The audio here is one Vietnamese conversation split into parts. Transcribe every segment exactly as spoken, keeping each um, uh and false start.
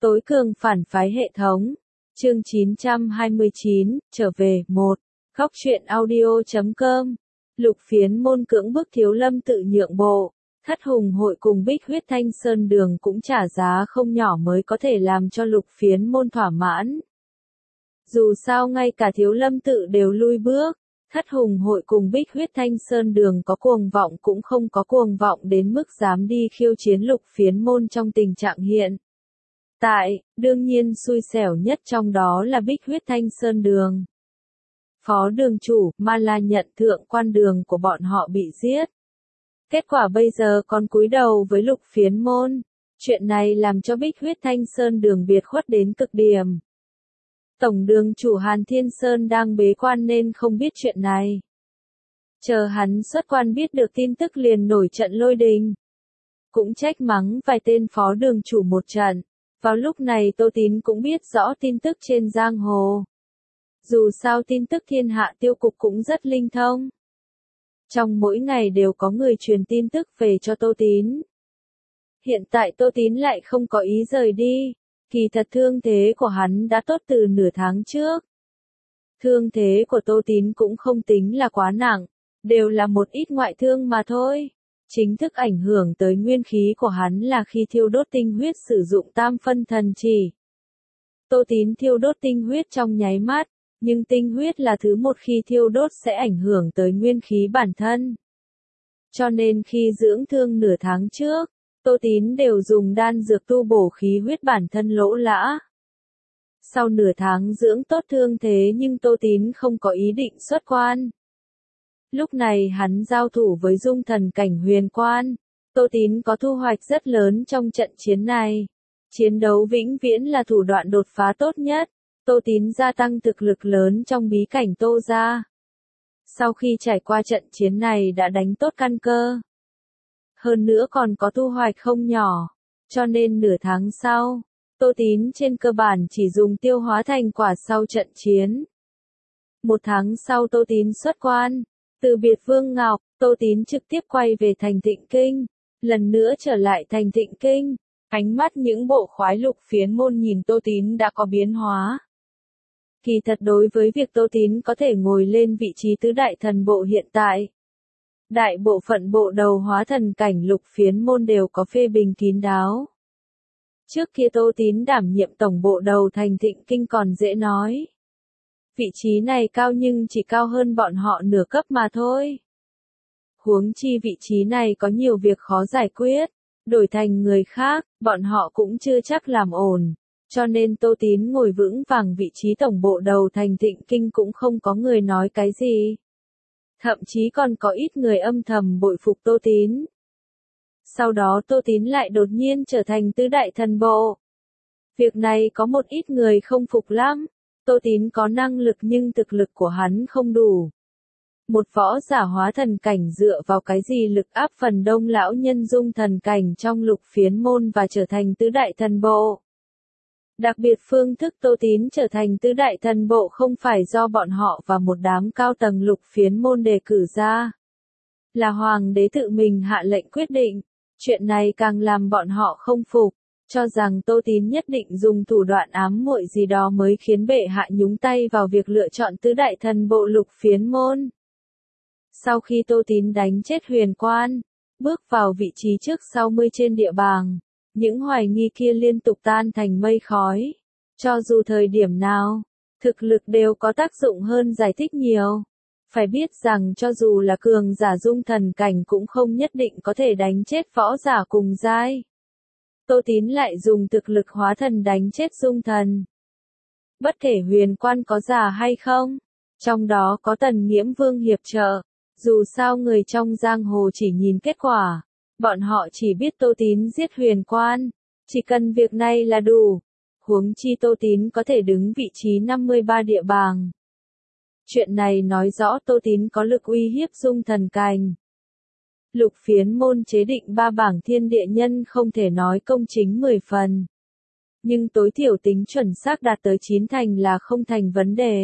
Tối cường phản phái hệ thống. Chương chín trăm hai mươi chín, trở về, một. Góc truyện audio chấm com. Lục Phiến Môn cưỡng bức Thiếu Lâm tự nhượng bộ. Thất Hùng hội cùng Bích Huyết Thanh Sơn Đường cũng trả giá không nhỏ mới có thể làm cho Lục Phiến Môn thỏa mãn. Dù sao ngay cả Thiếu Lâm tự đều lui bước, Thất Hùng hội cùng Bích Huyết Thanh Sơn Đường có cuồng vọng cũng không có cuồng vọng đến mức dám đi khiêu chiến Lục Phiến Môn trong tình trạng hiện tại. Đương nhiên xui xẻo nhất trong đó là Bích Huyết Thanh Sơn Đường. Phó đường chủ, Ma La nhận thượng quan đường của bọn họ bị giết. Kết quả bây giờ còn cúi đầu với Lục Phiến Môn. Chuyện này làm cho Bích Huyết Thanh Sơn Đường biệt khuất đến cực điểm. Tổng đường chủ Hàn Thiên Sơn đang bế quan nên không biết chuyện này. Chờ hắn xuất quan biết được tin tức liền nổi trận lôi đình. Cũng trách mắng vài tên phó đường chủ một trận. Vào lúc này Tô Tín cũng biết rõ tin tức trên giang hồ. Dù sao tin tức thiên hạ tiêu cục cũng rất linh thông. Trong mỗi ngày đều có người truyền tin tức về cho Tô Tín. Hiện tại Tô Tín lại không có ý rời đi. Kỳ thật thương thế của hắn đã tốt từ nửa tháng trước. Thương thế của Tô Tín cũng không tính là quá nặng, đều là một ít ngoại thương mà thôi. Chính thức ảnh hưởng tới nguyên khí của hắn là khi thiêu đốt tinh huyết sử dụng tam phân thần chỉ. Tô Tín thiêu đốt tinh huyết trong nháy mắt, nhưng tinh huyết là thứ một khi thiêu đốt sẽ ảnh hưởng tới nguyên khí bản thân. Cho nên khi dưỡng thương nửa tháng trước, Tô Tín đều dùng đan dược tu bổ khí huyết bản thân lỗ lã. Sau nửa tháng dưỡng tốt thương thế nhưng Tô Tín không có ý định xuất quan. Lúc này hắn giao thủ với dung thần cảnh huyền quan. Tô Tín có thu hoạch rất lớn trong trận chiến này. Chiến đấu vĩnh viễn là thủ đoạn đột phá tốt nhất. Tô Tín gia tăng thực lực lớn trong bí cảnh Tô gia. Sau khi trải qua trận chiến này đã đánh tốt căn cơ. Hơn nữa còn có thu hoạch không nhỏ. Cho nên nửa tháng sau, Tô Tín trên cơ bản chỉ dùng tiêu hóa thành quả sau trận chiến. Một tháng sau Tô Tín xuất quan. Từ biệt Vương Ngọc, Tô Tín trực tiếp quay về thành Thịnh Kinh. Lần nữa trở lại thành Thịnh Kinh. Ánh mắt những bộ khoái Lục Phiến Môn nhìn Tô Tín đã có biến hóa. Kỳ thật đối với việc Tô Tín có thể ngồi lên vị trí tứ đại thần bộ hiện tại. Đại bộ phận bộ đầu hóa thần cảnh Lục Phiến Môn đều có phê bình kín đáo. Trước kia Tô Tín đảm nhiệm tổng bộ đầu thành Thịnh Kinh còn dễ nói. Vị trí này cao nhưng chỉ cao hơn bọn họ nửa cấp mà thôi. Huống chi vị trí này có nhiều việc khó giải quyết, đổi thành người khác, bọn họ cũng chưa chắc làm ổn. Cho nên Tô Tín ngồi vững vàng vị trí tổng bộ đầu thành Thịnh Kinh cũng không có người nói cái gì. Thậm chí còn có ít người âm thầm bội phục Tô Tín. Sau đó Tô Tín lại đột nhiên trở thành tứ đại thần bộ. Việc này có một ít người không phục lắm. Tô Tín có năng lực nhưng thực lực của hắn không đủ. Một võ giả hóa thần cảnh dựa vào cái gì lực áp phần đông lão nhân dung thần cảnh trong Lục Phiến Môn và trở thành tứ đại thần bộ. Đặc biệt phương thức Tô Tín trở thành tứ đại thần bộ không phải do bọn họ và một đám cao tầng Lục Phiến Môn đề cử ra. Là hoàng đế tự mình hạ lệnh quyết định. Chuyện này càng làm bọn họ không phục, cho rằng Tô Tín nhất định dùng thủ đoạn ám muội gì đó mới khiến bệ hạ nhúng tay vào việc lựa chọn tứ đại thần bộ Lục Phiến Môn. Sau khi Tô Tín đánh chết huyền quan, bước vào vị trí trước sáu mươi trên địa bảng, những hoài nghi kia liên tục tan thành mây khói. Cho dù thời điểm nào, thực lực đều có tác dụng hơn giải thích nhiều. Phải biết rằng cho dù là cường giả dung thần cảnh cũng không nhất định có thể đánh chết võ giả cùng giai. Tô Tín lại dùng thực lực hóa thần đánh chết dung thần. Bất kể huyền quan có giả hay không, trong đó có Tần Nghiễm Vương hiệp trợ. Dù sao người trong giang hồ chỉ nhìn kết quả, bọn họ chỉ biết Tô Tín giết huyền quan, chỉ cần việc này là đủ. Huống chi Tô Tín có thể đứng vị trí năm mươi ba địa bảng. Chuyện này nói rõ Tô Tín có lực uy hiếp dung thần cảnh. Lục Phiến Môn chế định ba bảng thiên địa nhân không thể nói công chính mười phần. Nhưng tối thiểu tính chuẩn xác đạt tới chín thành là không thành vấn đề.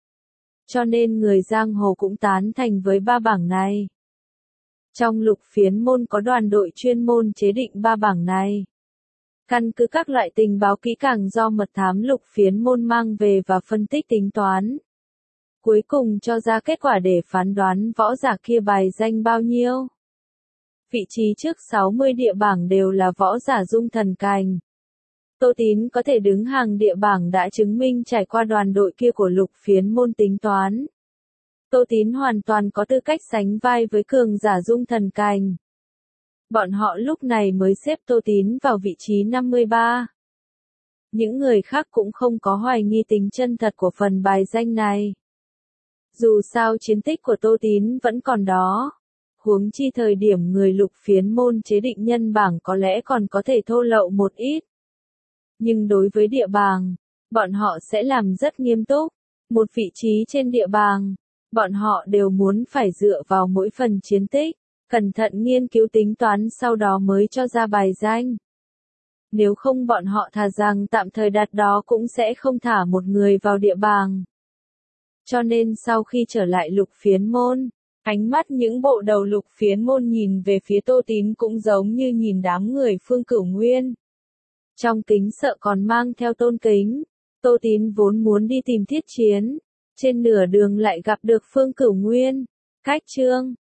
Cho nên người giang hồ cũng tán thành với ba bảng này. Trong Lục Phiến Môn có đoàn đội chuyên môn chế định ba bảng này. Căn cứ các loại tình báo kỹ càng do mật thám Lục Phiến Môn mang về và phân tích tính toán. Cuối cùng cho ra kết quả để phán đoán võ giả kia bài danh bao nhiêu. Vị trí trước sáu mươi địa bảng đều là võ giả dung thần cành. Tô Tín có thể đứng hàng địa bảng đã chứng minh trải qua đoàn đội kia của Lục Phiến Môn tính toán. Tô Tín hoàn toàn có tư cách sánh vai với cường giả dung thần cành. Bọn họ lúc này mới xếp Tô Tín vào vị trí năm mươi ba. Những người khác cũng không có hoài nghi tính chân thật của phần bài danh này. Dù sao chiến tích của Tô Tín vẫn còn đó. Huống chi thời điểm người Lục Phiến Môn chế định nhân bảng có lẽ còn có thể thô lậu một ít. Nhưng đối với địa bảng, bọn họ sẽ làm rất nghiêm túc. Một vị trí trên địa bảng, bọn họ đều muốn phải dựa vào mỗi phần chiến tích, cẩn thận nghiên cứu tính toán sau đó mới cho ra bài danh. Nếu không bọn họ thà rằng tạm thời đặt đó cũng sẽ không thả một người vào địa bảng. Cho nên sau khi trở lại Lục Phiến Môn, ánh mắt những bộ đầu Lục Phiến Môn nhìn về phía Tô Tín cũng giống như nhìn đám người Phương Cửu Nguyên. Trong kính sợ còn mang theo tôn kính, Tô Tín vốn muốn đi tìm Thiết Chiến, trên nửa đường lại gặp được Phương Cửu Nguyên. Cách chương